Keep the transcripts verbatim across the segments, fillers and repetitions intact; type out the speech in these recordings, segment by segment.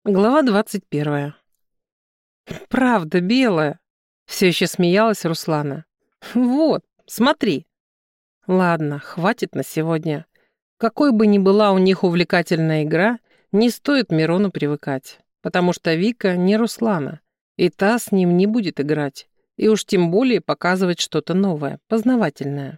Глава двадцать первая. «Правда белая!» — все еще смеялась Руслана. «Вот, смотри!» Ладно, хватит на сегодня. Какой бы ни была у них увлекательная игра, не стоит Мирону привыкать, потому что Вика не Руслана, и та с ним не будет играть, и уж тем более показывать что-то новое, познавательное.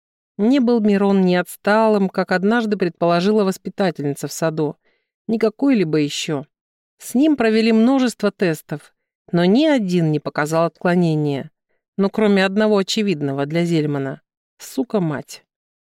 Не был Мирон не отсталым, как однажды предположила воспитательница в саду, ни какой-либо еще. С ним провели множество тестов, но ни один не показал отклонения. Ну, кроме одного очевидного для Зельмана. Сука-мать.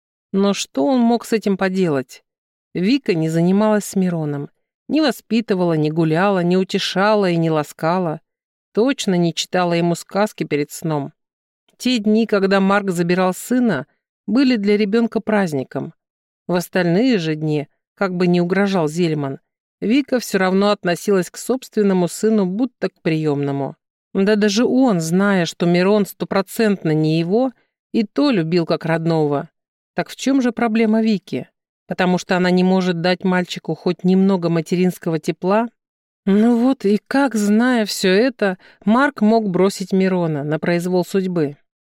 Но что он мог с этим поделать? Вика не занималась с Мироном. Не воспитывала, не гуляла, не утешала и не ласкала. Точно не читала ему сказки перед сном. Те дни, когда Марк забирал сына, были для ребенка праздником. В остальные же дни, как бы ни угрожал Зельман, Вика все равно относилась к собственному сыну будто к приемному. Да даже он, зная, что Мирон стопроцентно не его, и то любил как родного. Так в чем же проблема Вики? Потому что она не может дать мальчику хоть немного материнского тепла? Ну вот и как, зная все это, Марк мог бросить Мирона на произвол судьбы?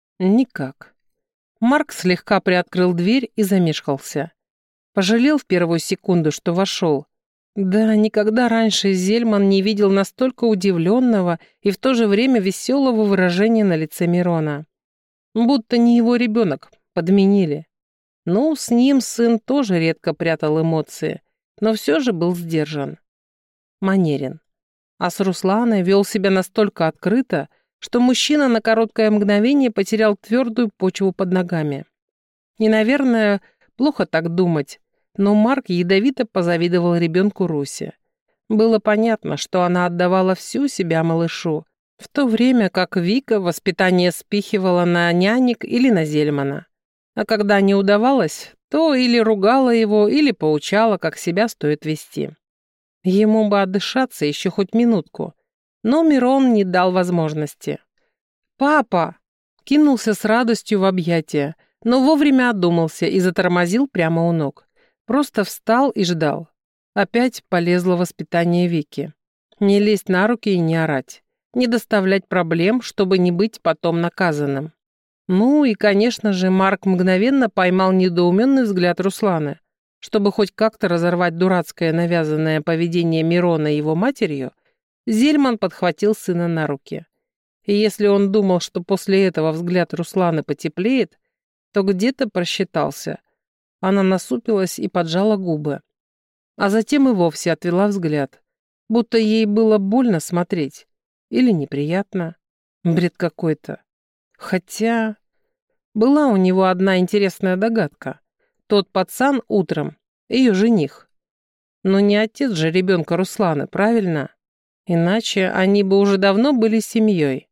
Никак. Марк слегка приоткрыл дверь и замешкался. Пожалел в первую секунду, что вошел. Да, никогда раньше Зельман не видел настолько удивленного и в то же время веселого выражения на лице Мирона. Будто не его ребенок, подменили. Ну, с ним сын тоже редко прятал эмоции, но все же был сдержан. Манерен. А с Русланой вел себя настолько открыто, что мужчина на короткое мгновение потерял твердую почву под ногами. И, наверное, плохо так думать, но Марк ядовито позавидовал ребенку Русе. Было понятно, что она отдавала всю себя малышу, в то время как Вика воспитание спихивала на нянек или на Зельмана. А когда не удавалось, то или ругала его, или поучала, как себя стоит вести. Ему бы отдышаться еще хоть минутку, но Мирон не дал возможности. «Папа!» — кинулся с радостью в объятия, но вовремя одумался и затормозил прямо у ног. Просто встал и ждал. Опять полезло воспитание Вики. Не лезть на руки и не орать. Не доставлять проблем, чтобы не быть потом наказанным. Ну и, конечно же, Марк мгновенно поймал недоуменный взгляд Русланы. Чтобы хоть как-то разорвать дурацкое навязанное поведение Мирона и его матерью, Зельман подхватил сына на руки. И если он думал, что после этого взгляд Русланы потеплеет, то где-то просчитался. Она насупилась и поджала губы. А затем и вовсе отвела взгляд, будто ей было больно смотреть. Или неприятно. Бред какой-то. Хотя... Была у него одна интересная догадка. Тот пацан утром, ее жених. Но не отец же ребенка Русланы, правильно? Иначе они бы уже давно были семьей.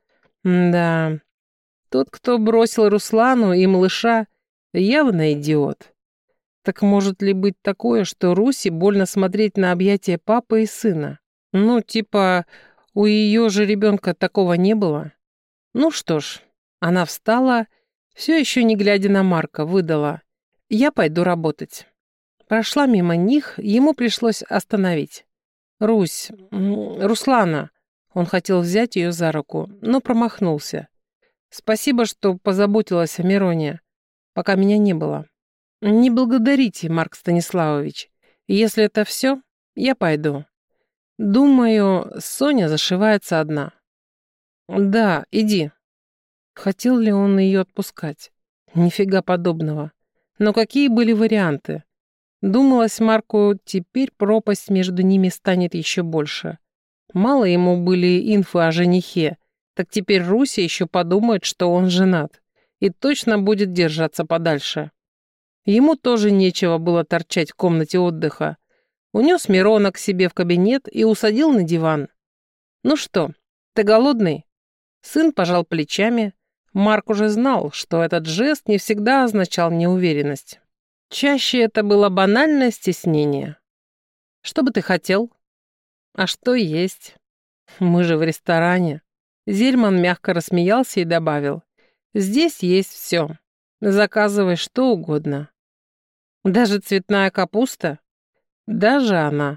Да, тот, кто бросил Руслану и малыша, явно идиот. Так может ли быть такое, что Руси больно смотреть на объятия папы и сына? Ну, типа, у ее же ребенка такого не было. Ну что ж, она встала, все еще не глядя на Марка, выдала: «Я пойду работать». Прошла мимо них, ему пришлось остановить. «Русь, Руслана». Он хотел взять ее за руку, но промахнулся. «Спасибо, что позаботилась о Мироне, пока меня не было». «Не благодарите, Марк Станиславович. Если это все, я пойду. Думаю, Соня зашивается одна». «Да, иди». Хотел ли он ее отпускать? Нифига подобного. Но какие были варианты? Думалось Марку, теперь пропасть между ними станет еще больше. Мало ему были инфы о женихе, так теперь Руся еще подумает, что он женат, и точно будет держаться подальше. Ему тоже нечего было торчать в комнате отдыха. Унес Мирона к себе в кабинет и усадил на диван. «Ну что, ты голодный?» Сын пожал плечами. Марк уже знал, что этот жест не всегда означал неуверенность. Чаще это было банальное стеснение. «Что бы ты хотел?» «А что есть?» «Мы же в ресторане». Зельман мягко рассмеялся и добавил: «Здесь есть все. Заказывай что угодно». «Даже цветная капуста?» «Даже она».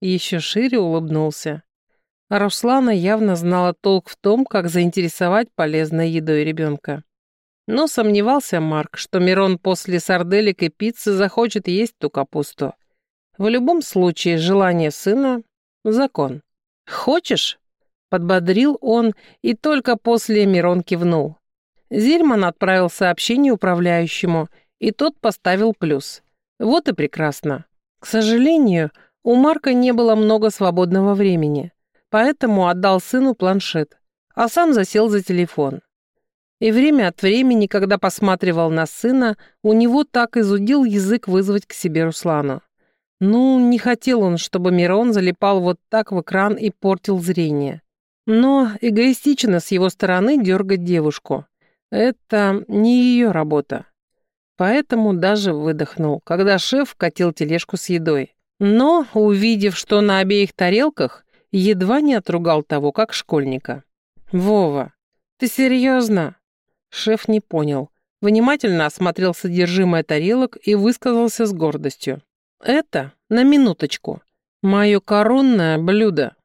еще шире улыбнулся. А Руслана явно знала толк в том, как заинтересовать полезной едой ребенка. Но сомневался Марк, что Мирон после сарделек и пиццы захочет есть ту капусту. В любом случае, желание сына — закон. «Хочешь?» — подбодрил он, и только после Мирон кивнул. Зельман отправил сообщение управляющему, и тот поставил плюс. Вот и прекрасно. К сожалению, у Марка не было много свободного времени, поэтому отдал сыну планшет, а сам засел за телефон. И время от времени, когда посматривал на сына, у него так изудил язык вызвать к себе Руслану. Ну, не хотел он, чтобы Мирон залипал вот так в экран и портил зрение. Но эгоистично с его стороны дергать девушку. Это не ее работа. Поэтому даже выдохнул, когда шеф катил тележку с едой. Но, увидев, что на обеих тарелках, едва не отругал того, как школьника. «Вова, ты серьезно?» Шеф не понял. Внимательно осмотрел содержимое тарелок и высказался с гордостью. «Это, на минуточку, мое коронное блюдо».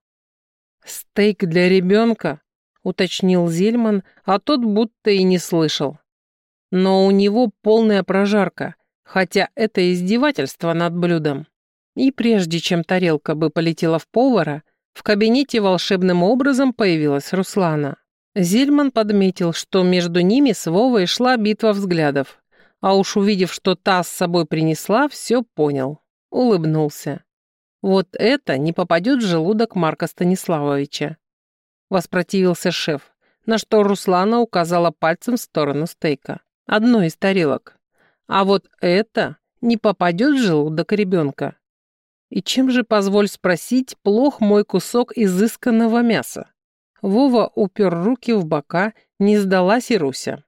«Стейк для ребенка?» — уточнил Зельман, а тот будто и не слышал. Но у него полная прожарка, хотя это издевательство над блюдом. И прежде чем тарелка бы полетела в повара, в кабинете волшебным образом появилась Руслана. Зельман подметил, что между ними с Вовой шла битва взглядов, а уж увидев, что та с собой принесла, все понял. Улыбнулся. Вот это не попадет в желудок Марка Станиславовича. Воспротивился шеф, на что Руслана указала пальцем в сторону стейка. Одной из тарелок. А вот это не попадет в желудок ребенка. И чем же, позволь спросить, плох мой кусок изысканного мяса? Вова упер руки в бока, не сдалась и Руся.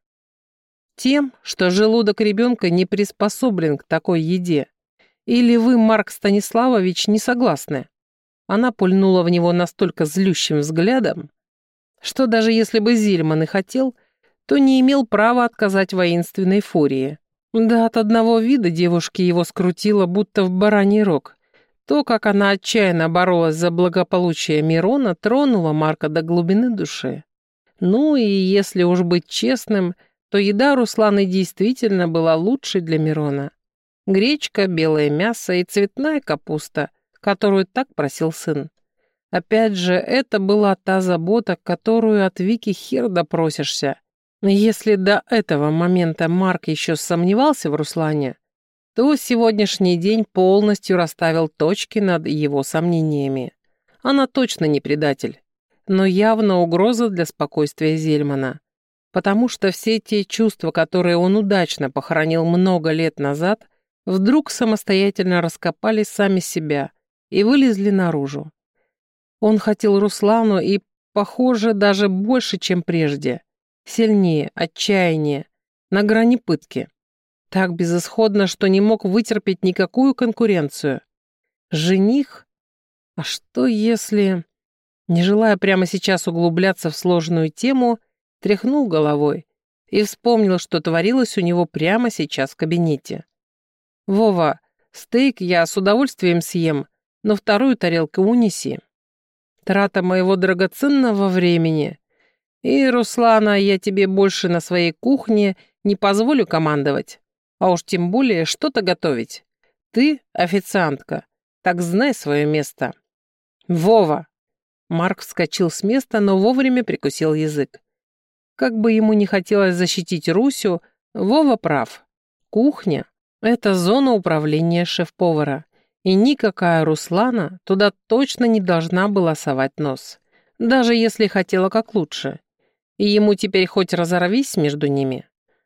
Тем, что желудок ребенка не приспособлен к такой еде. Или вы, Марк Станиславович, не согласны? Она пульнула в него настолько злющим взглядом, что даже если бы Зельман и хотел, то не имел права отказать воинственной фурии. Да от одного вида девушки его скрутило, будто в бараний рог. То, как она отчаянно боролась за благополучие Мирона, тронуло Марка до глубины души. Ну и если уж быть честным, то еда Русланы действительно была лучшей для Мирона. Гречка, белое мясо и цветная капуста, которую так просил сын. Опять же, это была та забота, которую от Вики хер допросишься. Если до этого момента Марк еще сомневался в Руслане, то сегодняшний день полностью расставил точки над его сомнениями. Она точно не предатель, но явно угроза для спокойствия Зельмана. Потому что все те чувства, которые он удачно похоронил много лет назад, вдруг самостоятельно раскопали сами себя и вылезли наружу. Он хотел Руслану и, похоже, даже больше, чем прежде. Сильнее, отчаяннее, на грани пытки. Так безысходно, что не мог вытерпеть никакую конкуренцию. Жених? А что если... Не желая прямо сейчас углубляться в сложную тему, тряхнул головой и вспомнил, что творилось у него прямо сейчас в кабинете. «Вова, стейк я с удовольствием съем, но вторую тарелку унеси. Трата моего драгоценного времени. И, Руслана, я тебе больше на своей кухне не позволю командовать, а уж тем более что-то готовить. Ты официантка, так знай свое место». «Вова!» Марк вскочил с места, но вовремя прикусил язык. Как бы ему не хотелось защитить Русю, Вова прав. Кухня — это зона управления шеф-повара, и никакая Руслана туда точно не должна была совать нос, даже если хотела как лучше. И ему теперь хоть разорвись между ними.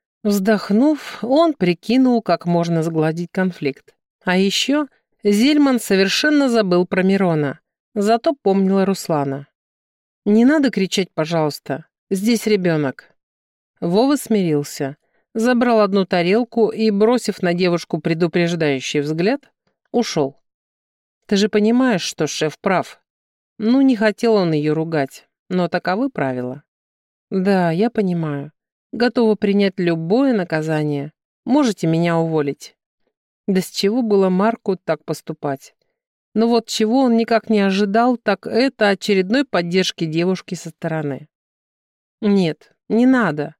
Вздохнув, он прикинул, как можно сгладить конфликт. А еще Зельман совершенно забыл про Мирона, зато помнила Руслана. «Не надо кричать, пожалуйста. Здесь ребенок». Вова смирился, забрал одну тарелку и, бросив на девушку предупреждающий взгляд, ушел. «Ты же понимаешь, что шеф прав». Ну, не хотел он ее ругать, но таковы правила. «Да, я понимаю. Готова принять любое наказание. Можете меня уволить». Да с чего было Марку так поступать? Но вот чего он никак не ожидал, так это очередной поддержки девушки со стороны. «Нет, не надо».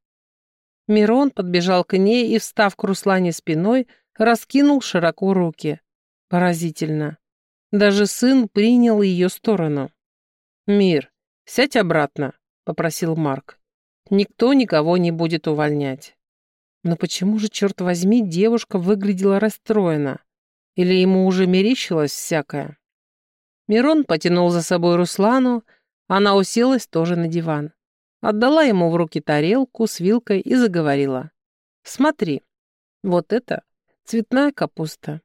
Мирон подбежал к ней и, встав к Руслане спиной, раскинул широко руки. Поразительно. Даже сын принял ее сторону. «Мир, сядь обратно», — попросил Марк. «Никто никого не будет увольнять». Но почему же, черт возьми, девушка выглядела расстроена? Или ему уже мерещилось всякое? Мирон потянул за собой Руслану, она уселась тоже на диван. Отдала ему в руки тарелку с вилкой и заговорила. «Смотри, вот это цветная капуста».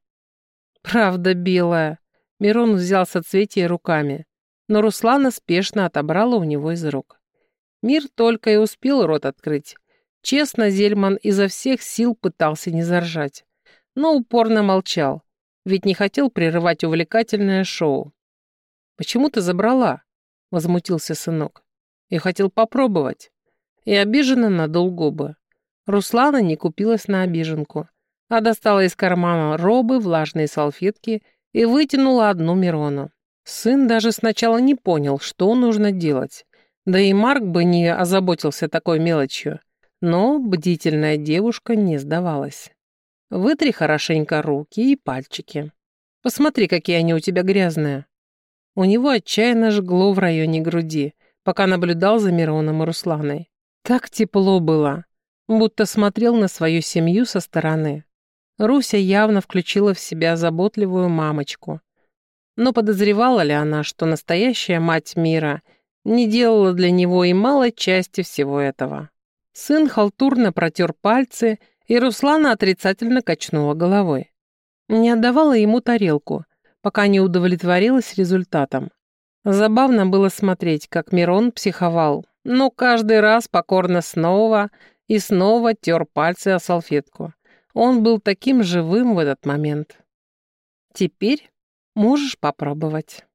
«Правда белая». Мирон взял соцветие руками, но Руслана спешно отобрала у него из рук. Мир только и успел рот открыть. Честно, Зельман изо всех сил пытался не заржать, но упорно молчал, ведь не хотел прерывать увлекательное шоу. «Почему ты забрала?» — возмутился сынок. «Я хотел попробовать». И обиженно надул губы. Руслана не купилась на обиженку, а достала из кармана робы влажные салфетки и вытянула одну Мирону. Сын даже сначала не понял, что нужно делать. Да и Марк бы не озаботился такой мелочью. Но бдительная девушка не сдавалась. «Вытри хорошенько руки и пальчики. Посмотри, какие они у тебя грязные». У него отчаянно жгло в районе груди, пока наблюдал за Мироном и Русланой. Так тепло было, будто смотрел на свою семью со стороны. Руся явно включила в себя заботливую мамочку. Но подозревала ли она, что настоящая мать мира не делала для него и малой части всего этого? Сын халтурно протер пальцы, и Руслана отрицательно качнула головой. Не отдавала ему тарелку, пока не удовлетворилась результатом. Забавно было смотреть, как Мирон психовал, но каждый раз покорно снова и снова тер пальцы о салфетку. Он был таким живым в этот момент. «Теперь можешь попробовать».